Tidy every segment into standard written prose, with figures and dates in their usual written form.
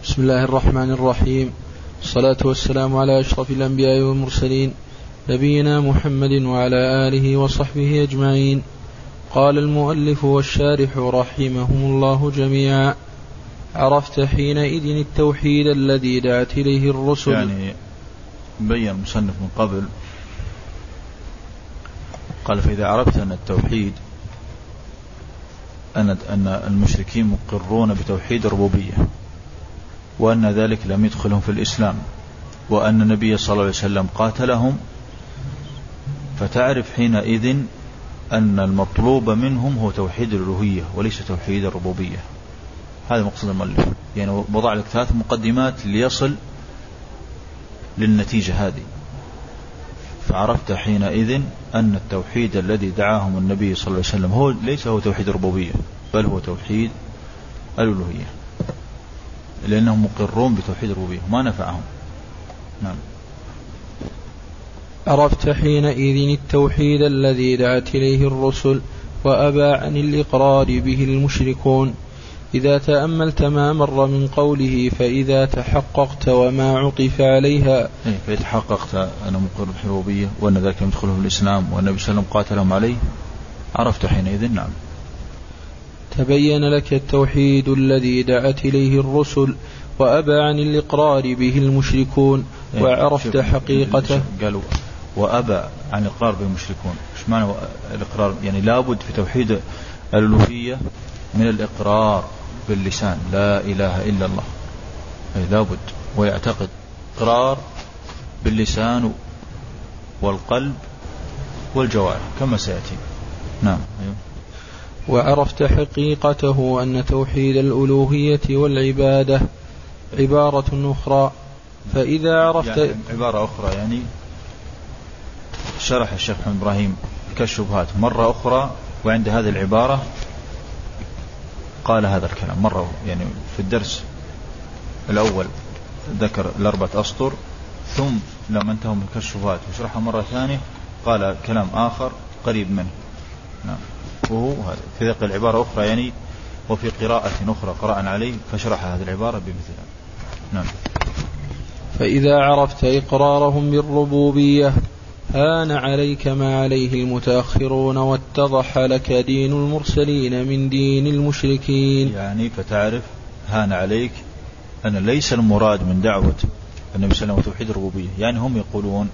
بسم الله الرحمن الرحيم، الصلاة والسلام على أشرف الأنبياء والمرسلين نبينا محمد وعلى آله وصحبه أجمعين. قال المؤلف والشارح رحمهم الله جميعا: عرفت حينئذ التوحيد الذي دعت إليه الرسل. يعني بين المصنف من قبل قال: فإذا عرفت أن التوحيد أن المشركين مقرون بتوحيد الربوبية، وأن ذلك لم يدخلهم في الإسلام، وأن النبي صلى الله عليه وسلم قاتلهم، فتعرف حينئذ أن المطلوب منهم هو توحيد الألوهية وليس توحيد الربوبية. هذا مقصد المؤلف، يعني وضع لك 3 مقدمات ليصل للنتيجة هذه. فعرفت حينئذ أن التوحيد الذي دعاهم النبي صلى الله عليه وسلم هو ليس هو توحيد الربوبية، بل هو توحيد الألوهية، لأنهم مقرون بتوحيد الربوبية ما نفعهم. نعم. عرفت حينئذ التوحيد الذي دعت إليه الرسل وأبى عن الإقرار به المشركون، إذا تأملت ما مر من قوله: فإذا تحققت وما عطف عليها. فإذا تحققت أنا مقر بالربوبية وأن ذلك يدخله في الإسلام والنبي صلى الله عليه وسلم قاتلهم عليه، عرفت حينئذ. نعم. تبين لك التوحيد الذي دعت إليه الرسل وأبى عن الإقرار به المشركون، وعرفت حقيقته. قالوا وأبى عن الإقرار به المشركون، إيش معنى الإقرار؟ يعني لابد في توحيد الألوهية من الإقرار باللسان لا إله إلا الله، أي لابد، ويعتقد إقرار باللسان والقلب والجوارح كما سيأتي. نعم. وعرفت حقيقته أن توحيد الألوهية والعبادة عبارة أخرى. فإذا عرفت يعني عبارة أخرى، يعني شرح الشيخ محمد إبراهيم كالشبهات مرة أخرى، وعند هذه العبارة قال هذا الكلام مرة، يعني في الدرس الأول ذكر 4 أسطر، ثم لما انتهوا من كالشبهات وشرحها مرة ثانية قال كلام آخر قريب منه. نعم. وهو هذا في ذلك العبارة أخرى، يعني وفي قراءة أخرى قرأنا عليه فشرح هذه العبارة بمثلها. نعم. فإذا عرفت إقرارهم بالربوبية هان عليك ما عليه المتأخرون، واتضح لك دين المرسلين من دين المشركين. يعني فتعرف هان عليك أن ليس المراد من دعوة النبي صلى الله عليه وسلم توحيد الربوبية. يعني هم يقولون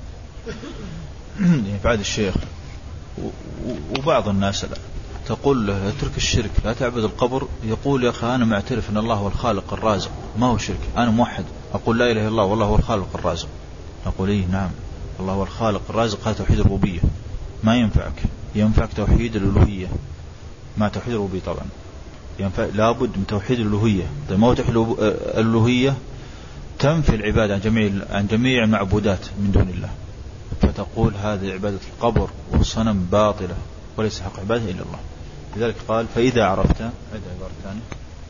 يعني بعد الشيخ وبعض الناس تقول له اترك الشرك لا تعبد القبر، يقول يا أخي أنا معترف أن الله هو الخالق الرازق، ما هو شرك، أنا موحد أقول لا إله إلا الله والله هو الخالق الرازق. نقول إيه نعم الله هو الخالق الرازق، هذا توحيد الربوبية. ما ينفعك توحيد الألوهية مع توحيد الربوبية. طبعا لابد من توحيد الألوهية. ما هو توحيد الألوهية؟ تنفي العبادة عن جميع المعبودات من دون الله، فتقول هذه عبادة القبر والصنم باطلة وليس حق عبادة إلا الله. لذلك قال فإذا عرفت، هذا عبارة ثانية،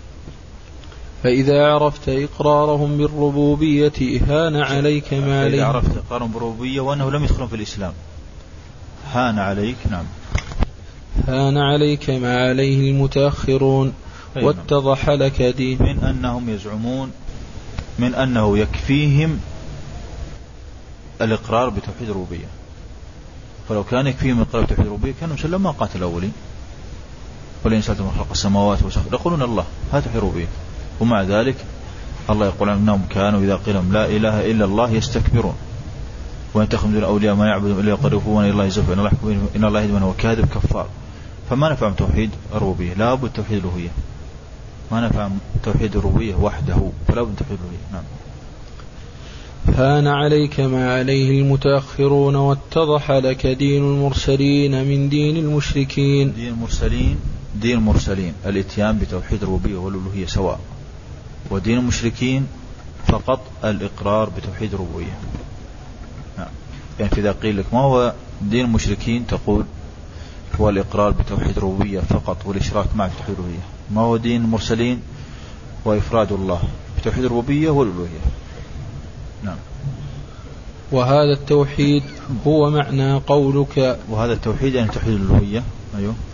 فإذا عرفت إقرارهم بالربوبية هان عليك ما عليه. فإذا عرفت إقرارهم بالربوبية وأنه لم يدخلون في الإسلام هان عليك. نعم. هان عليك ما عليه المتأخرون، واتضح لك دين. من أنهم يزعمون من أنه يكفيهم الإقرار بتوحيد الربوبية، فلو كان يكفيهم الإقرار بتوحيد الربوبية كانوا مسلم ما قاتل الأولين. ولئن سألتم من خلق السماوات والأرض يقولون الله، هذا توحيد الربوبية. ومع ذلك الله يقول عنهم كانوا إذا قيل لهم لا إله إلا الله يستكبرون ويتخذون الأولياء ما يعبدون إلا يقربون إلى الله زلفى إن الله يهدي من هو كاذب كفار. فما نفع توحيد الربوبية، لا بد توحيد الألوهية. ما نفع توحيد الربوبية وحده، فلا بد توحيد الألوهية. نعم. هان عليك ما عليه المتأخرون، واتضح لك دين المرسلين من دين المشركين. دين المرسلين الاتيان بتوحيد الربوبية والألوهية سواء، ودين المشركين فقط الإقرار بتوحيد الربوبية. نعم. يعني إذا قيل لك ما هو دين المشركين تقول هو الإقرار بتوحيد الربوبية فقط والإشراك مع توحيد الربوبية. ما هو دين المرسلين؟ وإفراد الله بتوحيد الربوبية والألوهية. نعم. وهذا التوحيد هو معنى قولك. وهذا التوحيد يعني توحيد الألوهية. أيوه.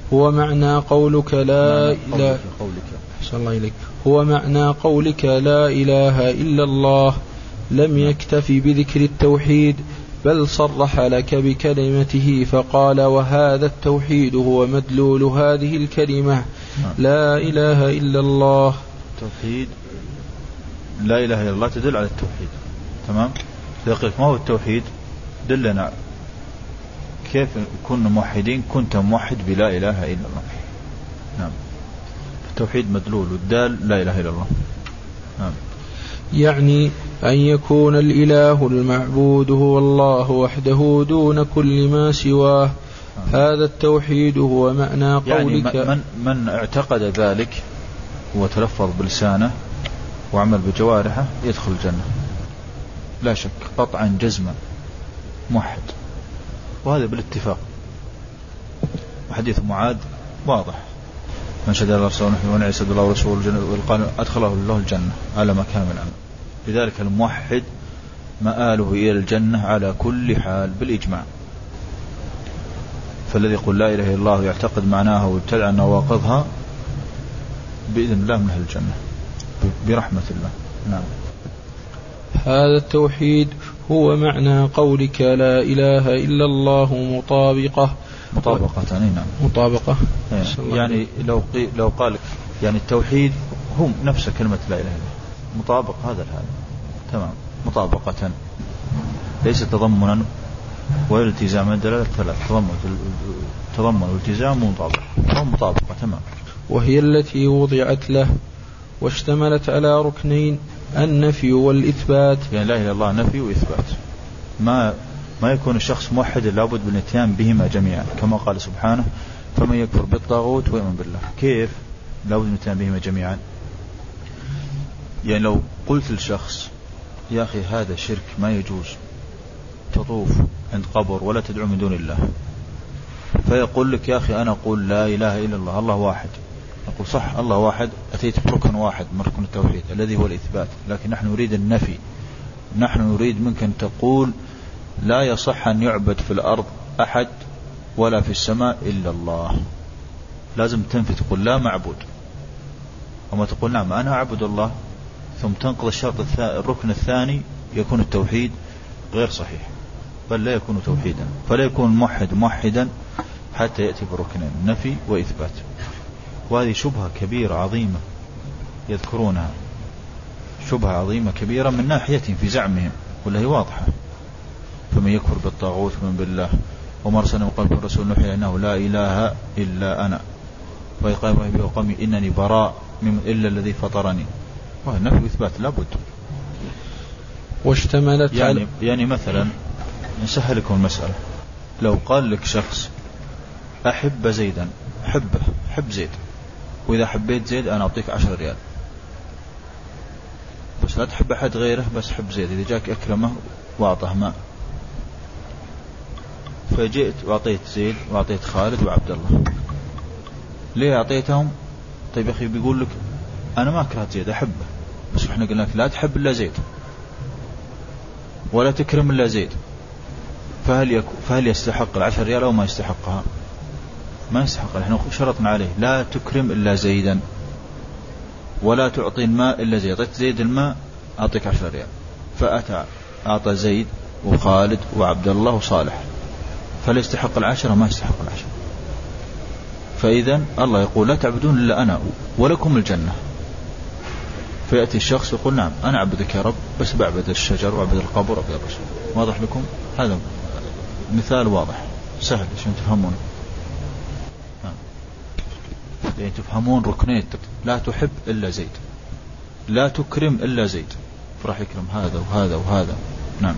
هو معنى قولك لا إله هو معنى قولك لا إله إلا الله لم يكتف بذكر التوحيد بل صرح لك بكلمته فقال وهذا التوحيد هو مدلول هذه الكلمة لا إله إلا الله. توحيد لا إله إلا الله تدل على التوحيد. تمام. إذا قلت ما هو التوحيد دلنا كيف كنا موحدين كنت موحد بلا إله إلا الله. نعم. التوحيد مدلول والدال لا إله إلا الله. نعم. يعني أن يكون الإله المعبود هو الله وحده دون كل ما سواه. هذا التوحيد هو معنى قولك. يعني من اعتقد ذلك وتلفظ بلسانه وعمل بجوارحه يدخل الجنة لا شك قطعا جزما موحد، وهذا بالاتفاق. وحديث معاذ واضح من شهد الله ورسوله ونعي شهد الله ورسوله الجنة أدخله الله الجنة على مكان من العمل. لذلك الموحد مآله إلى الجنة على كل حال بالإجماع. فالذي يقول لا إله إلا الله يعتقد معناها ويبتدع نواقضها بإذن الله من أهل الجنة برحمة الله. نعم. هذا التوحيد هو معنى قولك لا إله إلا الله مطابقة. نعم. مطابقة. يعني لو قال يعني التوحيد هم نفس كلمة لا إله إلا الله مطابق هذا. تمام. مطابقة ليس تضمنا والالتزام دلالة ثلاث تضمن والالتزام ومطابقة. تمام. وهي التي وضعت له واشتملت على ركنين النفي والإثبات. يعني لا إله إلا الله نفي وإثبات. ما يكون الشخص موحد لابد من الاتيان بهما جميعا كما قال سبحانه فمن يكفر بالطاغوت ويؤمن بالله. كيف لابد من الاتيان بهما جميعا؟ يعني لو قلت للشخص يا أخي هذا شرك ما يجوز تطوف عند قبر ولا تدعو من دون الله، فيقول لك يا أخي أنا أقول لا إله إلا الله الله واحد، أقول صح الله واحد، أتيت بركن واحد من ركن التوحيد الذي هو الإثبات، لكن نحن نريد النفي. نحن نريد منك أن تقول لا يصح أن يعبد في الأرض أحد ولا في السماء إلا الله. لازم تنفي تقول لا معبود، وما تقول نعم أنا أعبد الله ثم تنقض الشرط الركن الثاني يكون التوحيد غير صحيح، بل لا يكون توحيدا. فلا يكون موحدا حتى يأتي بركنين نفي وإثبات. وهذه شبهة كبيرة عظيمة يذكرونها، شبهة عظيمة كبيرة من ناحيتهم في زعمهم ولا هي واضحة. فمن يكفر بالطاغوت ومن بالله وما أرسلنا من قبل الرسول نوحي أنه لا إله إلا أنا ويقام به قومي إنني براء إلا الذي فطرني. وهذا نفي وإثبات لابد. واشتملت يعني مثلا نسهل لكم المسألة. لو قال لك شخص أحب زيدا، حب زيد، وإذا حبيت زيد أنا أعطيك 10 ريال، بس لا تحب أحد غيره، بس حب زيد. إذا جاك أكرمه وأعطاه ماء، فجئت وأعطيت زيد وأعطيت خالد وعبد الله، ليه أعطيتهم؟ طيب يا أخي بيقول لك أنا ما كرهت زيد أحبه، بس إحنا قلنا لك لا تحب إلا زيد ولا تكرم إلا زيد، فهل يستحق 10 ريال أو ما يستحقها؟ ما يستحق. نحن شرطنا عليه لا تكرم إلا زيدا ولا تعطي الماء إلا زيد. أعطيت زيد الماء أعطيك 10 ريال، فأتى أعطى زيد وخالد وعبد الله وصالح، فلا يستحق 10 ما يستحق 10. فإذا الله يقول لا تعبدون إلا أنا ولكم الجنة. فيأتي الشخص يقول نعم أنا أعبدك يا رب، بس بعبد الشجر وأعبد القبر وأعبد الرسول. واضح لكم؟ هذا مثال واضح سهل عشان تفهمون. يعني تفهمون ركنين، لا تحب إلا زيد، لا تكرم إلا زيد، فراح يكرم هذا وهذا وهذا. نعم.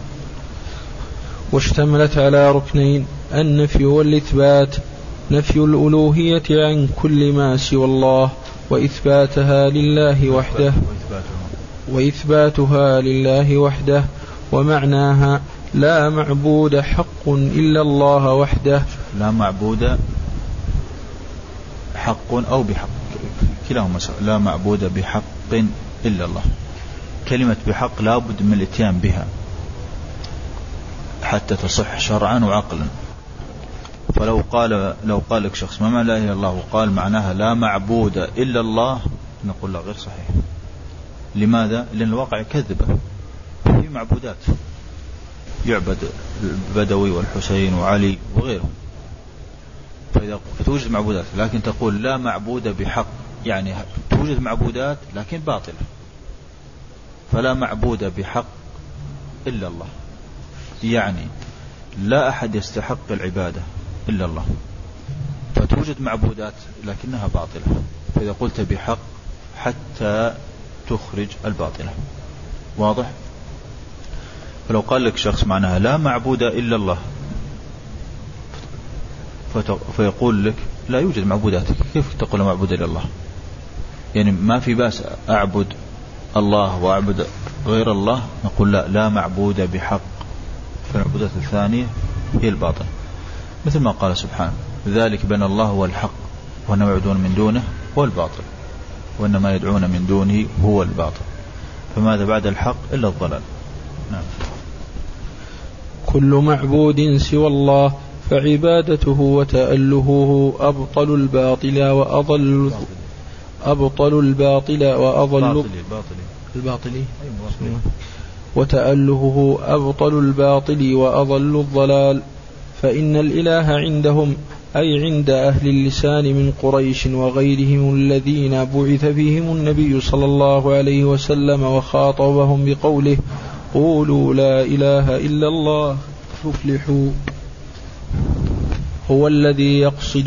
واشتملت على ركنين النفي والإثبات. نفي الألوهية عن كل ما سوى الله وإثباتها لله وحده ومعناها لا معبود حق إلا الله وحده. لا معبود حق أو بحق كلاهما سواء. لا معبود بحق إلا الله. كلمة بحق لا بد من الاتيان بها حتى تصح شرعا وعقلا. فلو قال لك شخص ما معنى لا إله إلا الله وقال معناها لا معبود إلا الله، نقول لا، غير صحيح. لماذا؟ لأن الواقع يكذبه، في معبودات يعبد البدوي والحسين وعلي وغيرهم، فتوجد معبودات، لكن تقول لا معبود بحق، يعني توجد معبودات لكن باطلة، فلا معبود بحق إلا الله، يعني لا أحد يستحق العبادة إلا الله، فتوجد معبودات لكنها باطلة، فإذا قلت بحق حتى تخرج الباطلة. واضح؟ فلو قال لك شخص معناها لا معبود إلا الله، فيقول لك لا يوجد معبودات، كيف تقول لا معبود إلا الله؟ يعني ما في باس أعبد الله وأعبد غير الله، نقول لا معبود بحق، فالمعبودات الثانية هي الباطل، مثل ما قال سبحانه ذلك بأن الله هو الحق وأنما يعبدون من دونه هو الباطل وأنما يدعون من دونه هو الباطل، فماذا بعد الحق إلا الضلال. نعم. كل معبود سوى الله فعبادته وتألهه أبطل الباطل وتألهه أبطل الباطل وأضل الضلال. فإن الإله عندهم أي عند أهل اللسان من قريش وغيرهم الذين بعث فيهم النبي صلى الله عليه وسلم وخاطبهم بقوله قولوا لا إله إلا الله تفلحوا، هو الذي يقصد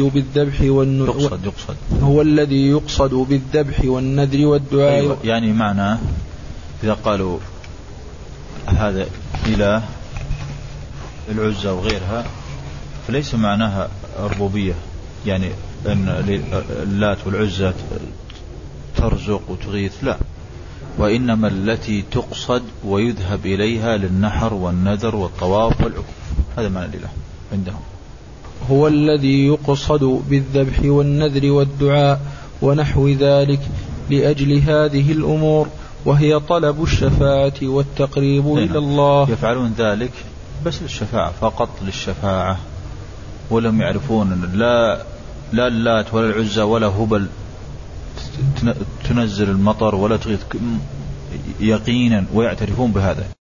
بالذبح والنذر والدعاء. أيوة، يعني معنى إذا قالوا هذا إله العزة وغيرها فليس معناها الربوبية، يعني أن اللات والعزة ترزق وتغيث، لا، وإنما التي تقصد ويذهب إليها للنحر والنذر والطواف والعكوف، هذا معنى الإله عندهم. هو الذي يقصد بالذبح والنذر والدعاء ونحو ذلك لأجل هذه الأمور، وهي طلب الشفاعة والتقريب إلى الله. يفعلون ذلك بس للشفاعة، فقط للشفاعة، ولم يعرفون لا اللات ولا العزة ولا هبل تنزل المطر ولا تغيث يقينا، ويعترفون بهذا.